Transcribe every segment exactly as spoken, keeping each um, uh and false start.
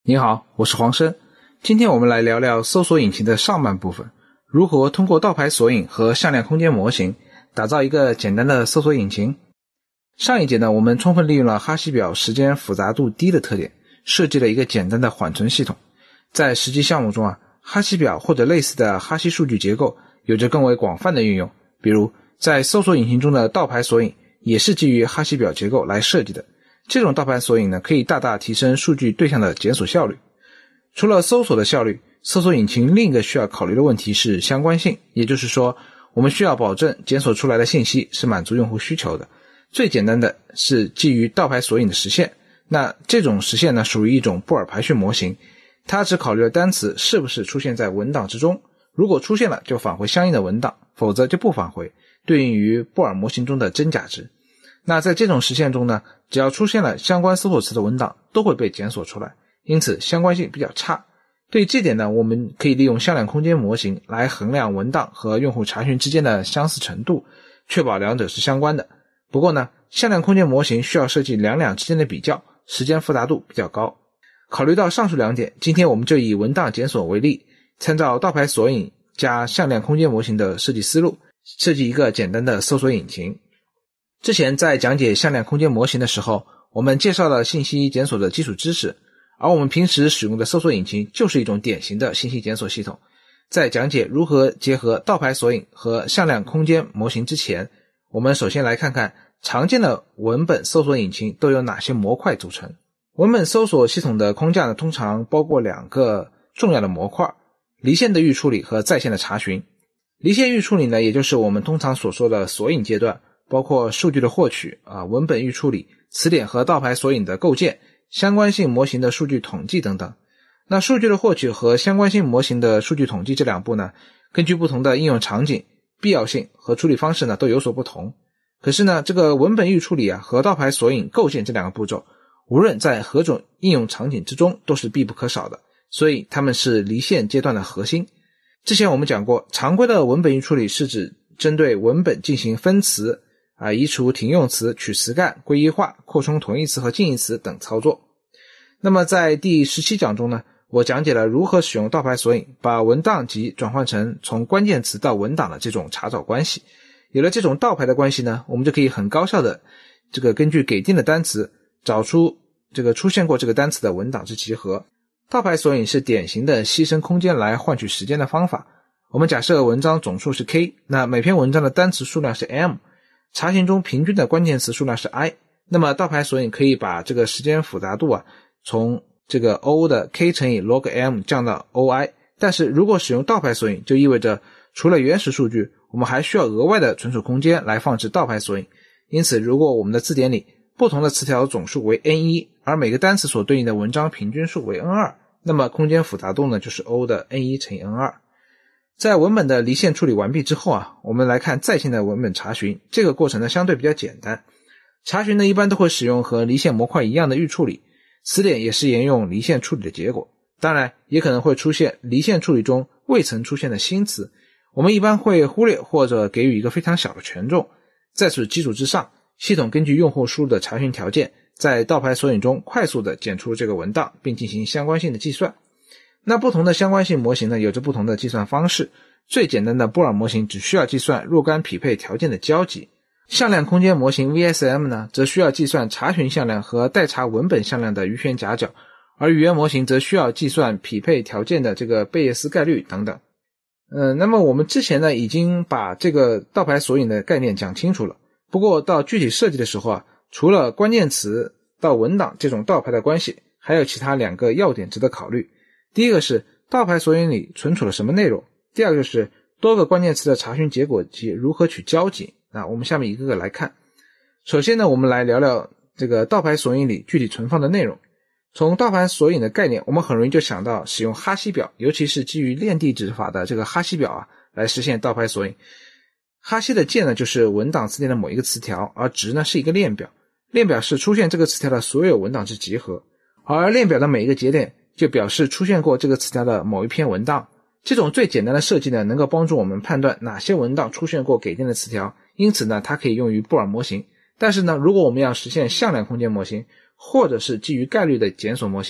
你好，我是黄生。今天我们来聊聊搜索引擎的上半部分，如何通过倒排索引和向量空间模型打造一个简单的搜索引擎。上一节呢，我们充分利用了哈希表时间复杂度低的特点，设计了一个简单的缓存系统。在实际项目中啊，哈希表或者类似的哈希数据结构有着更为广泛的运用，比如在搜索引擎中的倒排索引也是基于哈希表结构来设计的。这种倒排索引呢，可以大大提升数据对象的检索效率。除了搜索的效率，搜索引擎另一个需要考虑的问题是相关性，也就是说，我们需要保证检索出来的信息是满足用户需求的。最简单的是基于倒排索引的实现，那这种实现呢，属于一种布尔排序模型，它只考虑了单词是不是出现在文档之中，如果出现了就返回相应的文档，否则就不返回，对应于布尔模型中的真假值。那在这种实现中呢，只要出现了相关搜索词的文档都会被检索出来，因此相关性比较差。对于这点呢，我们可以利用向量空间模型来衡量文档和用户查询之间的相似程度，确保两者是相关的。不过呢，向量空间模型需要设计两两之间的比较，时间复杂度比较高。考虑到上述两点，今天我们就以文档检索为例，参照倒排索引加向量空间模型的设计思路，设计一个简单的搜索引擎。之前在讲解向量空间模型的时候，我们介绍了信息检索的基础知识，而我们平时使用的搜索引擎就是一种典型的信息检索系统。在讲解如何结合倒排索引和向量空间模型之前，我们首先来看看常见的文本搜索引擎都由哪些模块组成。文本搜索系统的框架呢，通常包括两个重要的模块，离线的预处理和在线的查询。离线预处理呢，也就是我们通常所说的索引阶段，包括数据的获取、啊、文本预处理、词典和倒排索引的构建、相关性模型的数据统计等等。那数据的获取和相关性模型的数据统计这两步呢，根据不同的应用场景、必要性和处理方式呢都有所不同。可是呢，这个文本预处理啊和倒排索引构建这两个步骤，无论在何种应用场景之中都是必不可少的，所以它们是离线阶段的核心。之前我们讲过，常规的文本预处理是指针对文本进行分词、啊，移除停用词、取词干、归一化、扩充同义词和近义词等操作。那么在第十七讲中呢，我讲解了如何使用倒排索引把文档集转换成从关键词到文档的这种查找关系。有了这种倒排的关系呢，我们就可以很高效的这个根据给定的单词找出这个出现过这个单词的文档之集合。倒排索引是典型的牺牲空间来换取时间的方法。我们假设文章总数是 K， 那每篇文章的单词数量是 M， 查询中平均的关键词数量是 I， 那么倒排索引可以把这个时间复杂度啊从这个 O 的 K 乘以 log M 降到 O I。 但是如果使用倒排索引，就意味着除了原始数据，我们还需要额外的存储空间来放置倒排索引。因此如果我们的字典里不同的词条总数为 N 一， 而每个单词所对应的文章平均数为 N 二， 那么空间复杂度呢就是 O 的 N 一 乘以 N 二。 在文本的离线处理完毕之后啊，我们来看在线的文本查询。这个过程呢相对比较简单，查询呢一般都会使用和离线模块一样的预处理，词典也是沿用离线处理的结果。当然也可能会出现离线处理中未曾出现的新词，我们一般会忽略或者给予一个非常小的权重。在此基础之上，系统根据用户输入的查询条件，在倒排索引中快速的检出这个文档，并进行相关性的计算。那不同的相关性模型呢，有着不同的计算方式。最简单的布尔模型只需要计算若干匹配条件的交集，向量空间模型 V S M 呢，则需要计算查询向量和待查文本向量的余弦夹角，而语言模型则需要计算匹配条件的这个贝叶斯概率等等。呃，那么我们之前呢已经把这个倒排索引的概念讲清楚了。不过到具体设计的时候啊，除了关键词到文档这种倒排的关系，还有其他两个要点值得考虑。第一个是倒排索引里存储了什么内容，第二个就是多个关键词的查询结果及如何取交集。那我们下面一个个来看。首先呢，我们来聊聊这个倒排索引里具体存放的内容。从倒排索引的概念，我们很容易就想到使用哈希表，尤其是基于链地址法的这个哈希表啊，来实现倒排索引。哈希的键呢就是文档词典的某一个词条，而值呢是一个链表，链表是出现这个词条的所有文档之集合，而链表的每一个节点就表示出现过这个词条的某一篇文档。这种最简单的设计呢，能够帮助我们判断哪些文档出现过给定的词条，因此呢它可以用于布尔模型。但是呢，如果我们要实现向量空间模型，或者是基于概率的检索模型，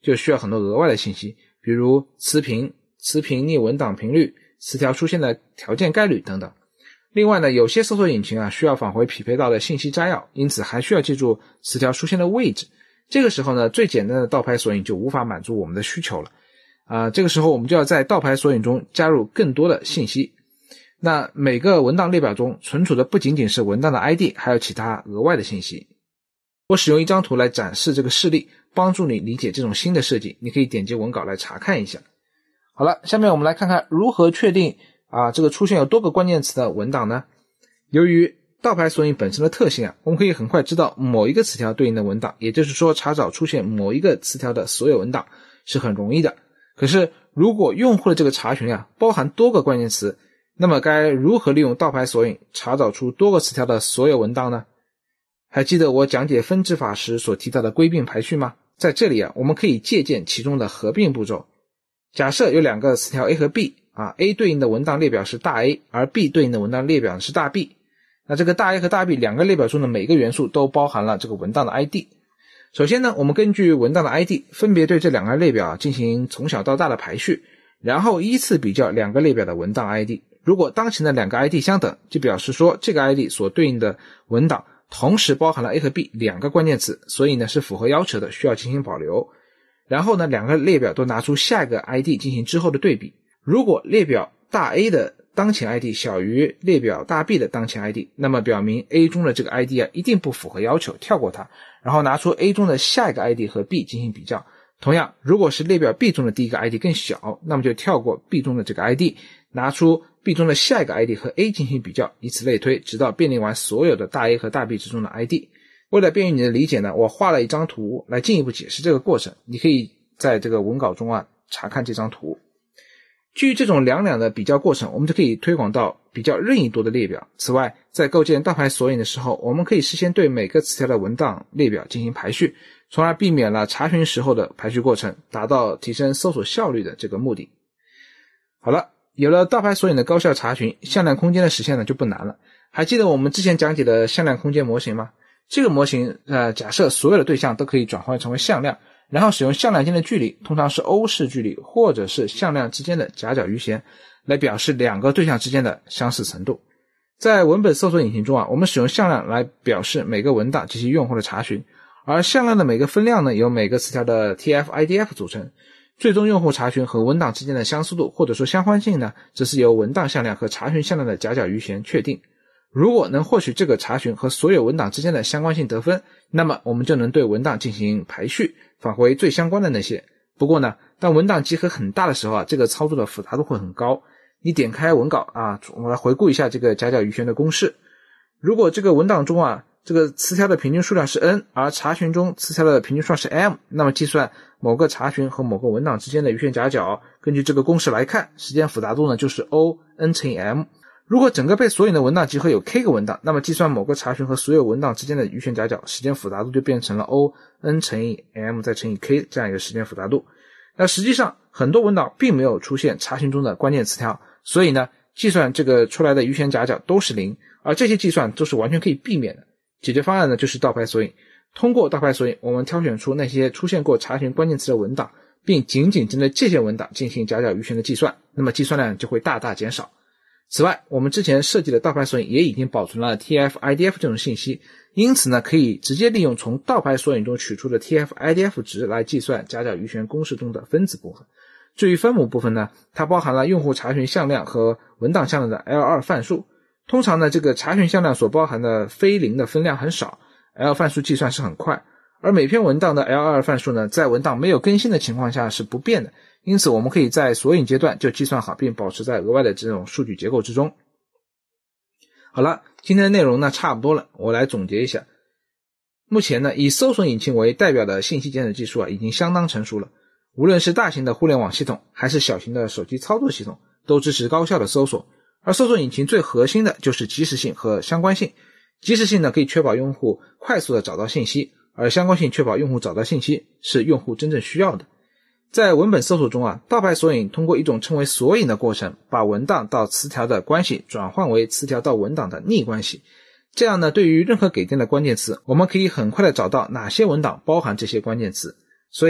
就需要很多额外的信息，比如词频、词频逆文档频率、词条出现的条件概率等等。另外呢，有些搜索引擎啊需要返回匹配到的信息摘要，因此还需要记住词条出现的位置。这个时候呢，最简单的倒排索引就无法满足我们的需求了。啊、呃，这个时候我们就要在倒排索引中加入更多的信息。那每个文档列表中存储的不仅仅是文档的 I D， 还有其他额外的信息。我使用一张图来展示这个示例，帮助你理解这种新的设计，你可以点击文稿来查看一下。好了，下面我们来看看如何确定啊这个出现有多个关键词的文档呢？由于倒排索引本身的特性啊，我们可以很快知道某一个词条对应的文档，也就是说查找出现某一个词条的所有文档是很容易的。可是如果用户的这个查询啊包含多个关键词，那么该如何利用倒排索引查找出多个词条的所有文档呢？还记得我讲解分支法时所提到的归并排序吗？在这里啊，我们可以借鉴其中的合并步骤。假设有两个词条 A 和 B 啊 ，A 对应的文档列表是大 A， 而 B 对应的文档列表是大 B。那这个大 A 和大 B 两个列表中的每个元素都包含了这个文档的 I D。首先呢，我们根据文档的 I D 分别对这两个列表进行从小到大的排序，然后依次比较两个列表的文档 I D。如果当前的两个 I D 相等，就表示说这个 I D 所对应的文档同时包含了 A 和 B 两个关键词，所以呢是符合要求的，需要进行保留。然后呢，两个列表都拿出下一个 I D 进行之后的对比。如果列表大 A 的当前 I D 小于列表大 B 的当前 I D， 那么表明 A 中的这个 I D 啊一定不符合要求，跳过它，然后拿出 A 中的下一个 I D 和 B 进行比较。同样，如果是列表 B 中的第一个 I D 更小，那么就跳过 B 中的这个 I D， 拿出 B 中的下一个 I D 和 A 进行比较，以此类推，直到辨认完所有的大 A 和大 B 之中的 I D。 为了便于你的理解呢，我画了一张图来进一步解释这个过程，你可以在这个文稿中啊查看这张图。基于这种两两的比较过程，我们就可以推广到比较任意多的列表。此外，在构建倒排索引的时候，我们可以事先对每个词条的文档列表进行排序，从而避免了查询时候的排序过程，达到提升搜索效率的这个目的。好了，有了倒排索引的高效查询，向量空间的实现呢就不难了。还记得我们之前讲解的向量空间模型吗？这个模型呃，假设所有的对象都可以转换成为向量，然后使用向量间的距离，通常是欧式距离或者是向量之间的夹角余弦，来表示两个对象之间的相似程度。在文本搜索引擎中啊，我们使用向量来表示每个文档及其用户的查询，而向量的每个分量呢由每个词条的 T F I D F 组成。最终用户查询和文档之间的相似度或者说相关性呢，则是由文档向量和查询向量的夹角余弦确定。如果能获取这个查询和所有文档之间的相关性得分，那么我们就能对文档进行排序，返回最相关的那些。不过呢，当文档集合很大的时候啊，这个操作的复杂度会很高。你点开文稿啊，我们来回顾一下这个夹角余弦的公式。如果这个文档中啊，这个词条的平均数量是 n， 而查询中词条的平均数量是 m， 那么计算某个查询和某个文档之间的余弦夹角，根据这个公式来看，时间复杂度呢就是 O n 乘以 m。如果整个被索引的文档集合有 k 个文档，那么计算某个查询和所有文档之间的余弦夹角，时间复杂度就变成了 O n 乘以 m 再乘以 k 这样一个时间复杂度。那实际上很多文档并没有出现查询中的关键词条，所以呢，计算这个出来的余弦夹角都是零，而这些计算都是完全可以避免的。解决方案呢就是倒排索引。通过倒排索引，我们挑选出那些出现过查询关键词的文档，并仅仅针对这些文档进行夹角余弦的计算，那么计算量就会大大减少。此外，我们之前设计的倒排索引也已经保存了 T F I D F 这种信息，因此呢，可以直接利用从倒排索引中取出的 T F I D F 值来计算夹角余弦公式中的分子部分。至于分母部分呢，它包含了用户查询向量和文档向量的 L 二 范数。通常呢，这个查询向量所包含的非零的分量很少， L 范数计算是很快，而每篇文档的 L 二 范数呢，在文档没有更新的情况下是不变的，因此我们可以在索引阶段就计算好，并保持在额外的这种数据结构之中。好了，今天的内容呢差不多了，我来总结一下。目前呢，以搜索引擎为代表的信息检索技术啊，已经相当成熟了。无论是大型的互联网系统，还是小型的手机操作系统，都支持高效的搜索。而搜索引擎最核心的就是及时性和相关性。及时性呢，可以确保用户快速的找到信息，而相关性确保用户找到信息是用户真正需要的。在文本搜索中啊，倒排索引通过一种称为索引的过程，把文档到词条的关系转换为词条到文档的逆关系。这样呢，对于任何给定的关键词，我们可以很快的找到哪些文档包含这些关键词。所以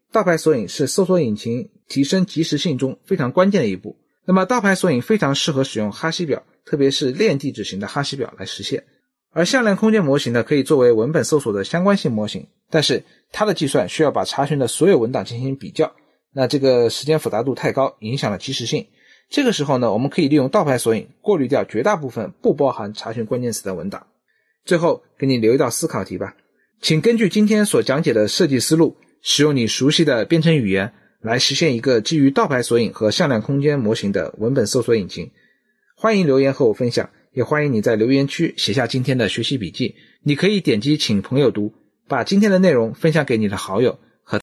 倒排索引是搜索引擎提升即时性中非常关键的一步。那么倒排索引非常适合使用哈希表，特别是链地址型的哈希表来实现。而向量空间模型呢，可以作为文本搜索的相关性模型，但是它的计算需要把查询的所有文档进行比较，那这个时间复杂度太高，影响了即时性。这个时候呢，我们可以利用倒排索引过滤掉绝大部分不包含查询关键词的文档。最后给你留一道思考题吧，请根据今天所讲解的设计思路，使用你熟悉的编程语言来实现一个基于倒排索引和向量空间模型的文本搜索引擎。欢迎留言和我分享，也欢迎你在留言区写下今天的学习笔记。你可以点击请朋友读，把今天的内容分享给你的好友，